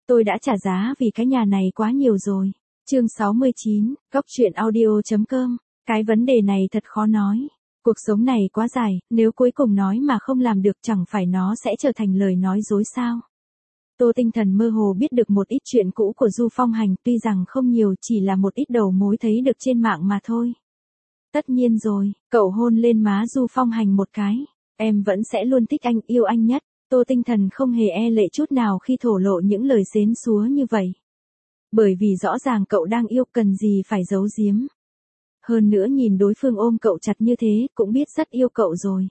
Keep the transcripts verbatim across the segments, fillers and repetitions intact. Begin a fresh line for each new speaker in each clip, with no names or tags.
Tôi đã trả giá vì cái nhà này quá nhiều rồi. Chương sáu mươi chín, Góc truyện audio.com. Cái vấn đề này thật khó nói. Cuộc sống này quá dài, nếu cuối cùng nói mà không làm được chẳng phải nó sẽ trở thành lời nói dối sao? Tô Tinh Thần mơ hồ biết được một ít chuyện cũ của Du Phong Hành, tuy rằng không nhiều, chỉ là một ít đầu mối thấy được trên mạng mà thôi. Tất nhiên rồi, cậu hôn lên má Du Phong Hành một cái. Em vẫn sẽ luôn thích anh, yêu anh nhất. Tô Tinh Thần không hề e lệ chút nào khi thổ lộ những lời xến xúa như vậy. Bởi vì rõ ràng cậu đang yêu, cần gì phải giấu giếm. Hơn nữa nhìn đối phương ôm cậu chặt như thế, cũng biết rất yêu cậu rồi.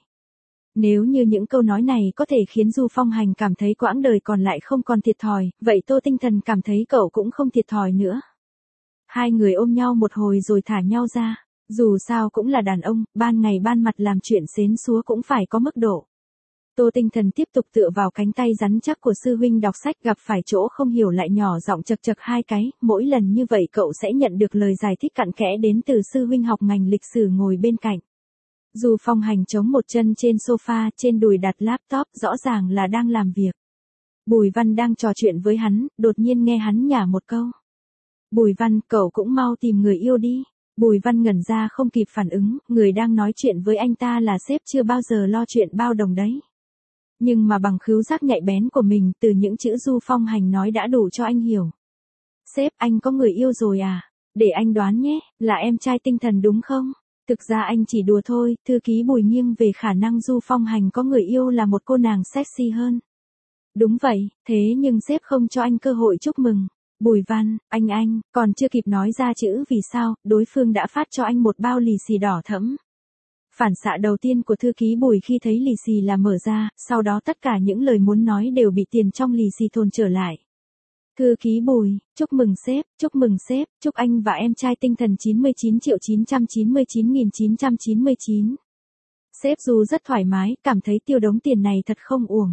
Nếu như những câu nói này có thể khiến Du Phong Hành cảm thấy quãng đời còn lại không còn thiệt thòi, vậy Tô Tinh Thần cảm thấy cậu cũng không thiệt thòi nữa. Hai người ôm nhau một hồi rồi thả nhau ra. Dù sao cũng là đàn ông, ban ngày ban mặt làm chuyện xến xúa cũng phải có mức độ. Tô Tinh Thần tiếp tục tựa vào cánh tay rắn chắc của sư huynh đọc sách, gặp phải chỗ không hiểu lại nhỏ giọng chật chật hai cái, mỗi lần như vậy cậu sẽ nhận được lời giải thích cặn kẽ đến từ sư huynh học ngành lịch sử ngồi bên cạnh. Du Phong Hành chống một chân trên sofa, trên đùi đặt laptop, rõ ràng là đang làm việc. Bùi Văn đang trò chuyện với hắn, đột nhiên nghe hắn nhả một câu. Bùi Văn, cậu cũng mau tìm người yêu đi. Bùi Văn ngẩn ra không kịp phản ứng, người đang nói chuyện với anh ta là sếp chưa bao giờ lo chuyện bao đồng đấy. Nhưng mà bằng khứu giác nhạy bén của mình, từ những chữ Du Phong Hành nói đã đủ cho anh hiểu. Sếp, anh có người yêu rồi à? Để anh đoán nhé, là em trai Tinh Thần đúng không? Thực ra anh chỉ đùa thôi, thư ký Bùi nghiêng về khả năng Du Phong Hành có người yêu là một cô nàng sexy hơn. Đúng vậy, thế nhưng sếp không cho anh cơ hội chúc mừng. Bùi Văn, anh anh, còn chưa kịp nói ra chữ vì sao, đối phương đã phát cho anh một bao lì xì đỏ thẫm. Phản xạ đầu tiên của thư ký Bùi khi thấy lì xì là mở ra, sau đó tất cả những lời muốn nói đều bị tiền trong lì xì thôn trở lại. Thư ký Bùi, chúc mừng sếp, chúc mừng sếp, chúc anh và em trai Tinh Thần chín mươi chín triệu chín trăm chín mươi chín nghìn chín trăm chín mươi chín. Sếp Du rất thoải mái, cảm thấy tiêu đống tiền này thật không uổng.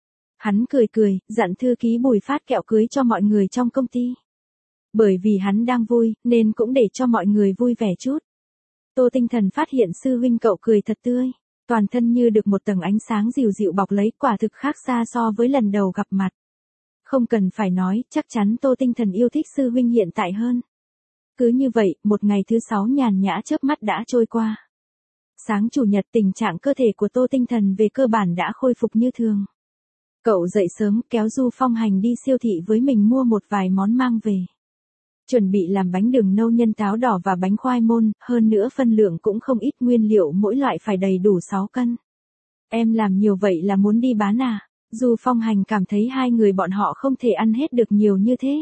Hắn cười cười, dặn thư ký Bùi phát kẹo cưới cho mọi người trong công ty. Bởi vì hắn đang vui, nên cũng để cho mọi người vui vẻ chút. Tô Tinh Thần phát hiện sư huynh cậu cười thật tươi, toàn thân như được một tầng ánh sáng dịu dịu bọc lấy, quả thực khác xa so với lần đầu gặp mặt. Không cần phải nói, chắc chắn Tô Tinh Thần yêu thích sư huynh hiện tại hơn. Cứ như vậy, một ngày thứ sáu nhàn nhã chớp mắt đã trôi qua. Sáng chủ nhật tình trạng cơ thể của Tô Tinh Thần về cơ bản đã khôi phục như thường. Cậu dậy sớm, kéo Du Phong Hành đi siêu thị với mình mua một vài món mang về. Chuẩn bị làm bánh đường nâu nhân táo đỏ và bánh khoai môn, hơn nữa phân lượng cũng không ít, nguyên liệu mỗi loại phải đầy đủ sáu cân. Em làm nhiều vậy là muốn đi bán à? Du Phong Hành cảm thấy hai người bọn họ không thể ăn hết được nhiều như thế.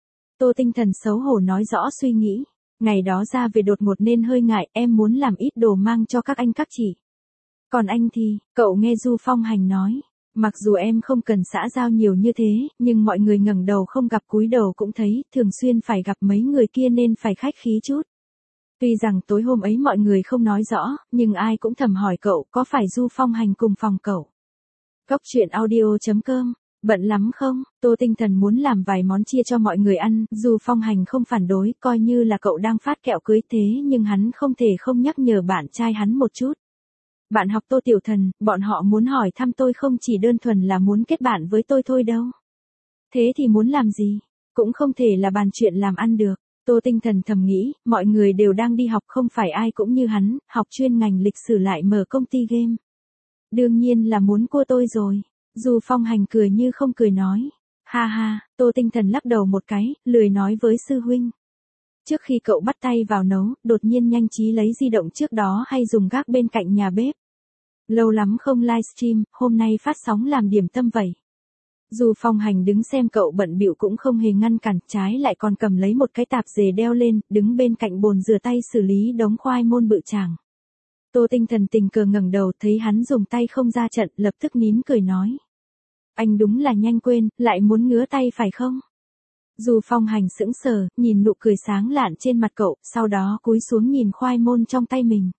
Tô Tinh Thần xấu hổ nói rõ suy nghĩ. Ngày đó ra về đột ngột nên hơi ngại, em muốn làm ít đồ mang cho các anh các chị. Còn anh thì, cậu nghe Du Phong Hành nói. Mặc dù em không cần xã giao nhiều như thế, nhưng mọi người ngẩng đầu không gặp cúi đầu cũng thấy, thường xuyên phải gặp mấy người kia nên phải khách khí chút. Tuy rằng tối hôm ấy mọi người không nói rõ, nhưng ai cũng thầm hỏi cậu có phải Du Phong Hành cùng phòng cậu. Góc truyện audio.com, bận lắm không? Tô Tinh Thần muốn làm vài món chia cho mọi người ăn, Du Phong Hành không phản đối, coi như là cậu đang phát kẹo cưới thế nhưng hắn không thể không nhắc nhở bạn trai hắn một chút. Bạn học Tô Tiểu Thần, bọn họ muốn hỏi thăm tôi không chỉ đơn thuần là muốn kết bạn với tôi thôi đâu. Thế thì muốn làm gì? Cũng không thể là bàn chuyện làm ăn được. Tô Tinh Thần thầm nghĩ, mọi người đều đang đi học, không phải ai cũng như hắn, học chuyên ngành lịch sử lại mở công ty game. Đương nhiên là muốn cua tôi rồi. Du Phong Hành cười như không cười nói. Ha ha, Tô Tinh Thần lắc đầu một cái, lười nói với sư huynh. Trước khi cậu bắt tay vào nấu, đột nhiên nhanh trí lấy di động trước đó hay dùng gác bên cạnh nhà bếp. Lâu lắm không livestream, hôm nay phát sóng làm điểm tâm vậy. Du Phong Hành đứng xem cậu bận bịu cũng không hề ngăn cản, trái lại còn cầm lấy một cái tạp dề đeo lên, đứng bên cạnh bồn rửa tay xử lý đống khoai môn bự chàng. Tô Tinh Thần tình cờ ngẩng đầu thấy hắn dùng tay không ra trận, lập tức nín cười nói. Anh đúng là nhanh quên, lại muốn ngứa tay phải không? Du Phong Hành sững sờ, nhìn nụ cười sáng lạn trên mặt cậu, sau đó cúi xuống nhìn khoai môn trong tay mình.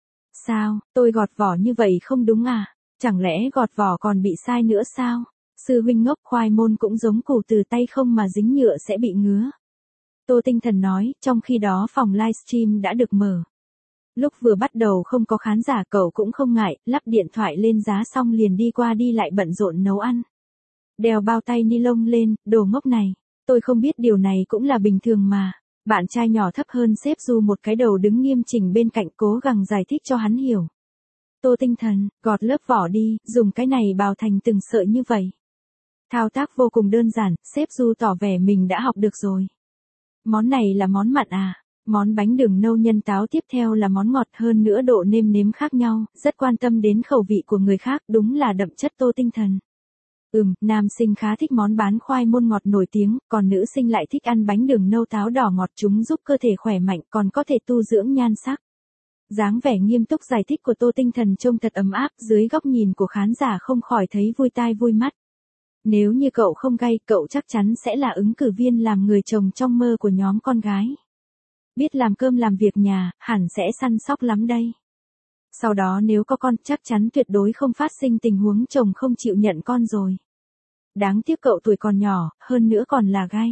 Sao, tôi gọt vỏ như vậy không đúng à? Chẳng lẽ gọt vỏ còn bị sai nữa sao? Sư huynh ngốc, khoai môn cũng giống củ từ tay không mà dính nhựa sẽ bị ngứa. Tô Tinh Thần nói, trong khi đó phòng livestream đã được mở. Lúc vừa bắt đầu không có khán giả, cậu cũng không ngại, lắp điện thoại lên giá xong liền đi qua đi lại bận rộn nấu ăn. Đeo bao tay ni lông lên, đồ ngốc này. Tôi không biết điều này cũng là bình thường mà. Bạn trai nhỏ thấp hơn sếp Du một cái đầu đứng nghiêm chỉnh bên cạnh cố gắng giải thích cho hắn hiểu. Tô Tinh Thần, gọt lớp vỏ đi, dùng cái này bào thành từng sợi như vậy. Thao tác vô cùng đơn giản, sếp Du tỏ vẻ mình đã học được rồi. Món này là món mặn à? Món bánh đường nâu nhân táo tiếp theo là món ngọt, hơn nữa độ nêm nếm khác nhau, rất quan tâm đến khẩu vị của người khác, đúng là đậm chất Tô Tinh Thần. Ừm, nam sinh khá thích món bán khoai môn ngọt nổi tiếng, còn nữ sinh lại thích ăn bánh đường nâu táo đỏ ngọt, chúng giúp cơ thể khỏe mạnh, còn có thể tu dưỡng nhan sắc. Dáng vẻ nghiêm túc giải thích của Tô Tinh Thần trông thật ấm áp, dưới góc nhìn của khán giả không khỏi thấy vui tai vui mắt. Nếu như cậu không gay, cậu chắc chắn sẽ là ứng cử viên làm người chồng trong mơ của nhóm con gái. Biết làm cơm làm việc nhà, hẳn sẽ săn sóc lắm đây. Sau đó nếu có con, chắc chắn tuyệt đối không phát sinh tình huống chồng không chịu nhận con rồi. Đáng tiếc cậu tuổi còn nhỏ, hơn nữa còn là gay.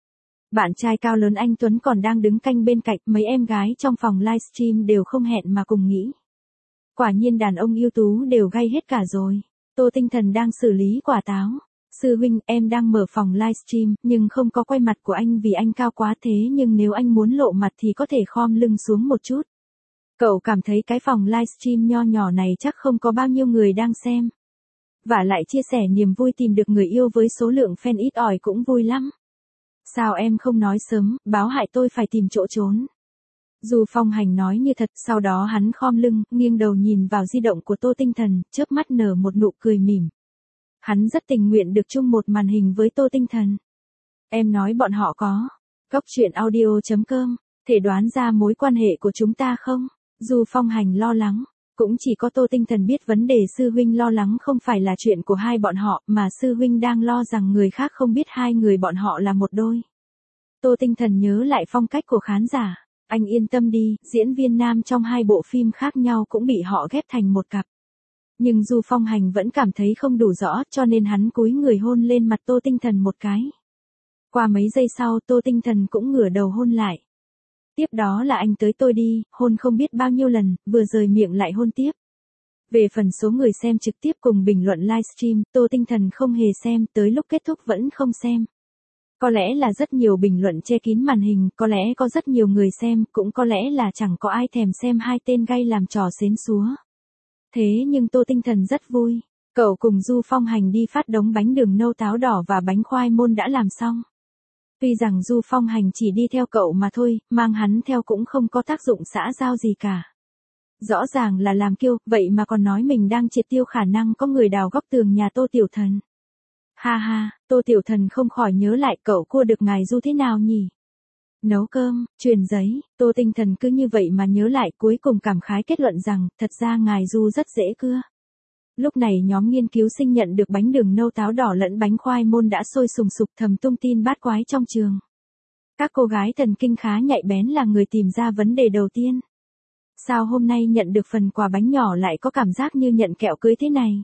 Bạn trai cao lớn anh Tuấn còn đang đứng canh bên cạnh, mấy em gái trong phòng livestream đều không hẹn mà cùng nghĩ. Quả nhiên đàn ông ưu tú đều gay hết cả rồi. Tô Tinh Thần đang xử lý quả táo. Sư huynh, em đang mở phòng livestream, nhưng không có quay mặt của anh vì anh cao quá, thế nhưng nếu anh muốn lộ mặt thì có thể khom lưng xuống một chút. Cậu cảm thấy cái phòng livestream nho nhỏ này chắc không có bao nhiêu người đang xem. Và lại chia sẻ niềm vui tìm được người yêu với số lượng fan ít ỏi cũng vui lắm. Sao em không nói sớm, báo hại tôi phải tìm chỗ trốn. Du Phong Hành nói như thật, sau đó hắn khom lưng, nghiêng đầu nhìn vào di động của Tô Tinh Thần, chớp mắt nở một nụ cười mỉm. Hắn rất tình nguyện được chung một màn hình với Tô Tinh Thần. Em nói bọn họ có. Cóc truyện audio chấm com. Thể đoán ra mối quan hệ của chúng ta không? Du Phong Hành lo lắng. Cũng chỉ có Tô Tinh Thần biết vấn đề sư huynh lo lắng không phải là chuyện của hai bọn họ, mà sư huynh đang lo rằng người khác không biết hai người bọn họ là một đôi. Tô Tinh Thần nhớ lại phong cách của khán giả. Anh yên tâm đi, diễn viên nam trong hai bộ phim khác nhau cũng bị họ ghép thành một cặp. Nhưng Du Phong Hành vẫn cảm thấy không đủ rõ, cho nên hắn cúi người hôn lên mặt Tô Tinh Thần một cái. Qua mấy giây sau, Tô Tinh Thần cũng ngửa đầu hôn lại. Tiếp đó là anh tới tôi đi, hôn không biết bao nhiêu lần, vừa rời miệng lại hôn tiếp. Về phần số người xem trực tiếp cùng bình luận livestream, Tô Tinh Thần không hề xem, tới lúc kết thúc vẫn không xem. Có lẽ là rất nhiều bình luận che kín màn hình, có lẽ có rất nhiều người xem, cũng có lẽ là chẳng có ai thèm xem hai tên gay làm trò xến xúa. Thế nhưng Tô Tinh Thần rất vui. Cậu cùng Du Phong Hành đi phát đống bánh đường nâu táo đỏ và bánh khoai môn đã làm xong. Tuy rằng Du Phong Hành chỉ đi theo cậu mà thôi, mang hắn theo cũng không có tác dụng xã giao gì cả. Rõ ràng là làm kiêu, vậy mà còn nói mình đang triệt tiêu khả năng có người đào góc tường nhà Tô Tiểu Thần. Ha ha, Tô Tiểu Thần không khỏi nhớ lại cậu cua được ngài Du thế nào nhỉ? Nấu cơm, truyền giấy, Tô Tinh Thần cứ như vậy mà nhớ lại, cuối cùng cảm khái kết luận rằng, thật ra ngài Du rất dễ cưa. Lúc này nhóm nghiên cứu sinh nhận được bánh đường nâu táo đỏ lẫn bánh khoai môn đã sôi sùng sục thầm tung tin bát quái trong trường. Các cô gái thần kinh khá nhạy bén là người tìm ra vấn đề đầu tiên. Sao hôm nay nhận được phần quà bánh nhỏ lại có cảm giác như nhận kẹo cưới thế này?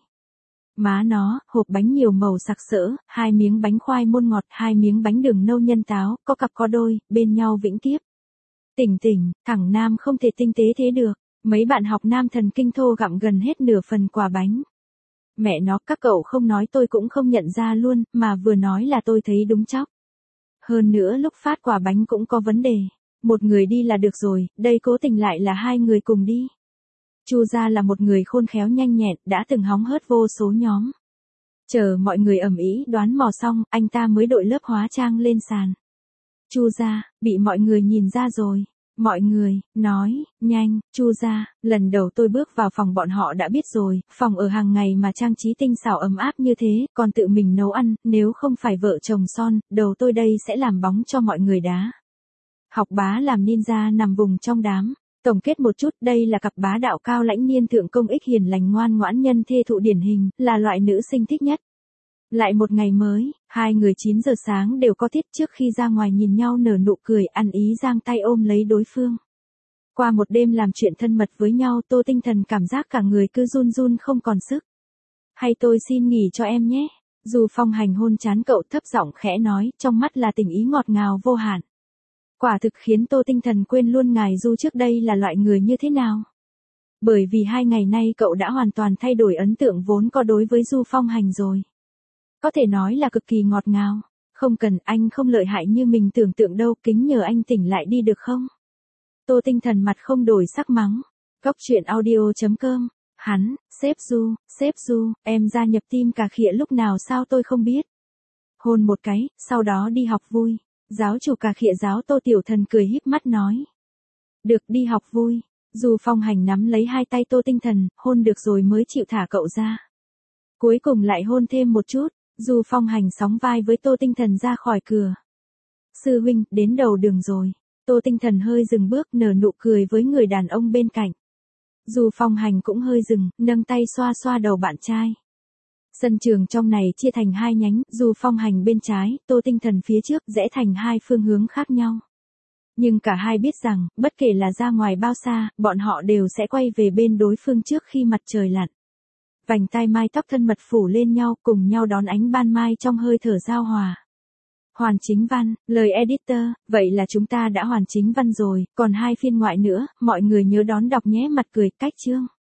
Má nó, hộp bánh nhiều màu sặc sỡ, hai miếng bánh khoai môn ngọt, hai miếng bánh đường nâu nhân táo, có cặp có đôi, bên nhau vĩnh kiếp. Tỉnh tỉnh, thằng nam không thể tinh tế thế được. Mấy bạn học nam thần kinh thô gặm gần hết nửa phần quà bánh. Mẹ nó, các cậu không nói tôi cũng không nhận ra luôn, mà vừa nói là tôi thấy đúng chóc. Hơn nữa lúc phát quà bánh cũng có vấn đề. Một người đi là được rồi, đây cố tình lại là hai người cùng đi. Chu gia là một người khôn khéo nhanh nhẹn, đã từng hóng hớt vô số nhóm. Chờ mọi người ầm ĩ đoán mò xong, anh ta mới đội lớp hóa trang lên sàn. Chu gia, bị mọi người nhìn ra rồi. Mọi người, nói, nhanh, Chu gia, lần đầu tôi bước vào phòng bọn họ đã biết rồi, phòng ở hàng ngày mà trang trí tinh xảo ấm áp như thế, còn tự mình nấu ăn, nếu không phải vợ chồng son, đầu tôi đây sẽ làm bóng cho mọi người đá. Học bá làm ninja nằm vùng trong đám. Tổng kết một chút, đây là cặp bá đạo cao lãnh niên thượng công ích hiền lành ngoan ngoãn nhân thê thụ điển hình, là loại nữ sinh thích nhất. Lại một ngày mới, hai người chín giờ sáng đều có tiết, trước khi ra ngoài nhìn nhau nở nụ cười, ăn ý giang tay ôm lấy đối phương. Qua một đêm làm chuyện thân mật với nhau, Tô Tinh Thần cảm giác cả người cứ run run không còn sức. Hay tôi xin nghỉ cho em nhé. Du Phong Hành hôn trán cậu, thấp giọng khẽ nói, trong mắt là tình ý ngọt ngào vô hạn. Quả thực khiến Tô Tinh Thần quên luôn ngài Du trước đây là loại người như thế nào. Bởi vì hai ngày nay cậu đã hoàn toàn thay đổi ấn tượng vốn có đối với Du Phong Hành rồi. Có thể nói là cực kỳ ngọt ngào. Không cần, anh không lợi hại như mình tưởng tượng đâu, kính nhờ anh tỉnh lại đi được không? Tô Tinh Thần mặt không đổi sắc mắng. Góc truyện audio.com. Hắn, sếp Du, sếp Du, em gia nhập team cà khịa lúc nào sao tôi không biết. Hôn một cái, sau đó đi học vui. Giáo chủ cà khịa giáo Tô Tiểu Thần cười híp mắt nói. Được, đi học vui. Du Phong Hành nắm lấy hai tay Tô Tinh Thần, hôn được rồi mới chịu thả cậu ra. Cuối cùng lại hôn thêm một chút, Du Phong Hành sóng vai với Tô Tinh Thần ra khỏi cửa. Sư huynh, đến đầu đường rồi. Tô Tinh Thần hơi dừng bước, nở nụ cười với người đàn ông bên cạnh. Du Phong Hành cũng hơi dừng, nâng tay xoa xoa đầu bạn trai. Sân trường trong này chia thành hai nhánh, Du Phong Hành bên trái, Tô Tinh Thần phía trước, rẽ thành hai phương hướng khác nhau. Nhưng cả hai biết rằng, bất kể là ra ngoài bao xa, bọn họ đều sẽ quay về bên đối phương trước khi mặt trời lặn. Vành tai mai tóc thân mật phủ lên nhau, cùng nhau đón ánh ban mai trong hơi thở giao hòa. Hoàn chính văn, lời editor, vậy là chúng ta đã hoàn chính văn rồi, còn hai phiên ngoại nữa, mọi người nhớ đón đọc nhé, mặt cười, cách chương.